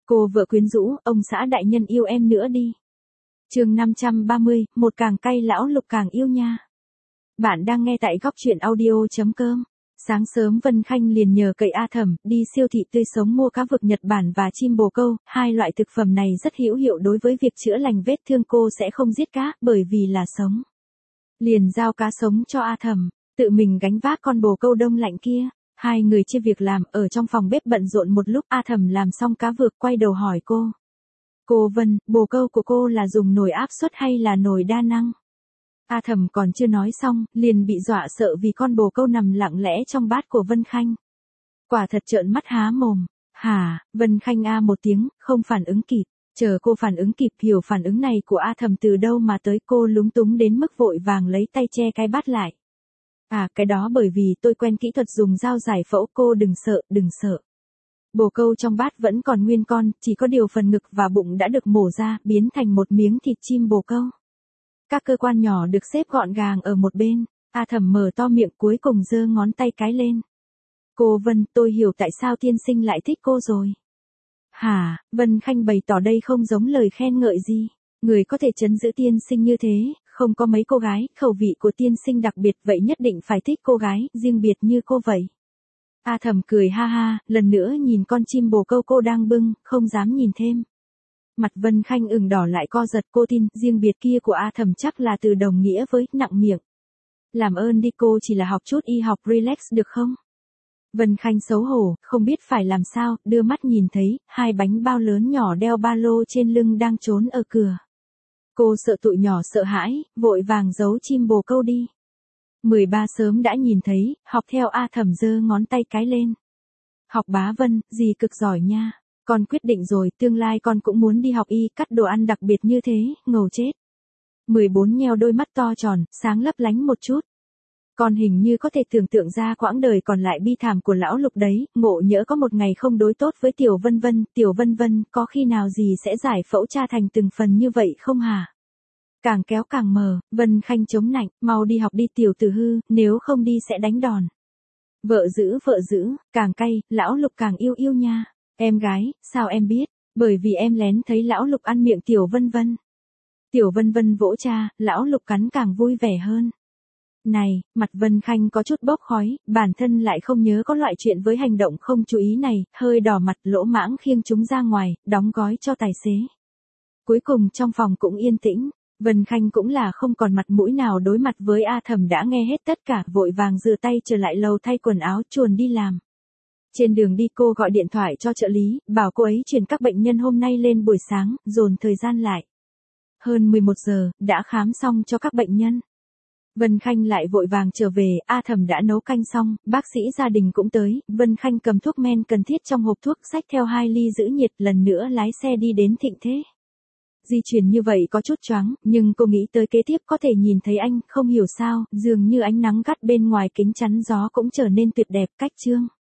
Cô vợ quyến rũ, ông xã đại nhân yêu em nữa đi. Chương 530, một càng cay lão Lục càng yêu nha. Bạn đang nghe tại góc truyện audio.com. Sáng sớm Vân Khanh liền nhờ cậy A Thẩm đi siêu thị tươi sống mua cá vực Nhật Bản và chim bồ câu, hai loại thực phẩm này rất hữu hiệu đối với việc chữa lành vết thương. Cô sẽ không giết cá bởi vì là sống. Liền giao cá sống cho A Thẩm, tự mình gánh vác con bồ câu đông lạnh kia. Hai người chia việc làm, ở trong phòng bếp bận rộn một lúc. A Thẩm làm xong cá vực quay đầu hỏi cô. Cô Vân, bồ câu của cô là dùng nồi áp suất hay là nồi đa năng? A Thẩm còn chưa nói xong, liền bị dọa sợ vì con bồ câu nằm lặng lẽ trong bát của Vân Khanh. Quả thật trợn mắt há mồm. Hả? Vân Khanh a một tiếng, không phản ứng kịp. Chờ cô phản ứng kịp hiểu phản ứng này của A Thẩm từ đâu mà tới, cô lúng túng đến mức vội vàng lấy tay che cái bát lại. À, cái đó bởi vì tôi quen kỹ thuật dùng dao giải phẫu. Cô đừng sợ, đừng sợ. Bồ câu trong bát vẫn còn nguyên con, chỉ có điều phần ngực và bụng đã được mổ ra, biến thành một miếng thịt chim bồ câu. Các cơ quan nhỏ được xếp gọn gàng ở một bên. A Thẩm mở to miệng cuối cùng giơ ngón tay cái lên. Cô Vân, tôi hiểu tại sao tiên sinh lại thích cô rồi. Hả? Vân Khanh bày tỏ đây không giống lời khen ngợi gì. Người có thể trấn giữ tiên sinh như thế, không có mấy cô gái, khẩu vị của tiên sinh đặc biệt vậy nhất định phải thích cô gái, riêng biệt như cô vậy. A Thẩm cười ha ha, lần nữa nhìn con chim bồ câu cô đang bưng, không dám nhìn thêm. Mặt Vân Khanh ửng đỏ lại co giật, cô tin, riêng biệt kia của A Thẩm chắc là từ đồng nghĩa với, nặng miệng. Làm ơn đi, cô chỉ là học chút y học relax được không? Vân Khanh xấu hổ, không biết phải làm sao, đưa mắt nhìn thấy, hai bánh bao lớn nhỏ đeo ba lô trên lưng đang trốn ở cửa. Cô sợ tụi nhỏ sợ hãi, vội vàng giấu chim bồ câu đi. 13 sớm đã nhìn thấy, học theo A Thẩm giơ ngón tay cái lên. Học bá Vân, gì cực giỏi nha. Con quyết định rồi, tương lai con cũng muốn đi học y, cắt đồ ăn đặc biệt như thế, ngầu chết. 14 nheo đôi mắt to tròn, sáng lấp lánh một chút. Con hình như có thể tưởng tượng ra quãng đời còn lại bi thảm của lão Lục đấy, ngộ nhỡ có một ngày không đối tốt với Tiểu Vân Vân, có khi nào gì sẽ giải phẫu cha thành từng phần như vậy không hả? Càng kéo càng mờ, Vân Khanh chống nạnh, mau đi học đi tiểu tử hư, nếu không đi sẽ đánh đòn. Vợ giữ, càng cay, lão Lục càng yêu yêu nha. Em gái, sao em biết? Bởi vì em lén thấy lão Lục ăn miệng Tiểu Vân. Tiểu Vân vỗ cha, lão Lục cắn càng vui vẻ hơn. Này, mặt Vân Khanh có chút bốc khói, bản thân lại không nhớ có loại chuyện với hành động không chú ý này, hơi đỏ mặt lỗ mãng khiêng chúng ra ngoài, đóng gói cho tài xế. Cuối cùng trong phòng cũng yên tĩnh. Vân Khanh cũng là không còn mặt mũi nào đối mặt với A Thẩm đã nghe hết tất cả, vội vàng rửa tay trở lại lầu thay quần áo chuồn đi làm. Trên đường đi cô gọi điện thoại cho trợ lý, bảo cô ấy chuyển các bệnh nhân hôm nay lên buổi sáng, dồn thời gian lại. Hơn 11 giờ, đã khám xong cho các bệnh nhân. Vân Khanh lại vội vàng trở về, A Thẩm đã nấu canh xong, bác sĩ gia đình cũng tới, Vân Khanh cầm thuốc men cần thiết trong hộp thuốc, xách theo 2 ly giữ nhiệt, lần nữa lái xe đi đến Thịnh Thế. Di chuyển như vậy có chút choáng, nhưng cô nghĩ tới kế tiếp có thể nhìn thấy anh, không hiểu sao, dường như ánh nắng gắt bên ngoài kính chắn gió cũng trở nên tuyệt đẹp. Cách chương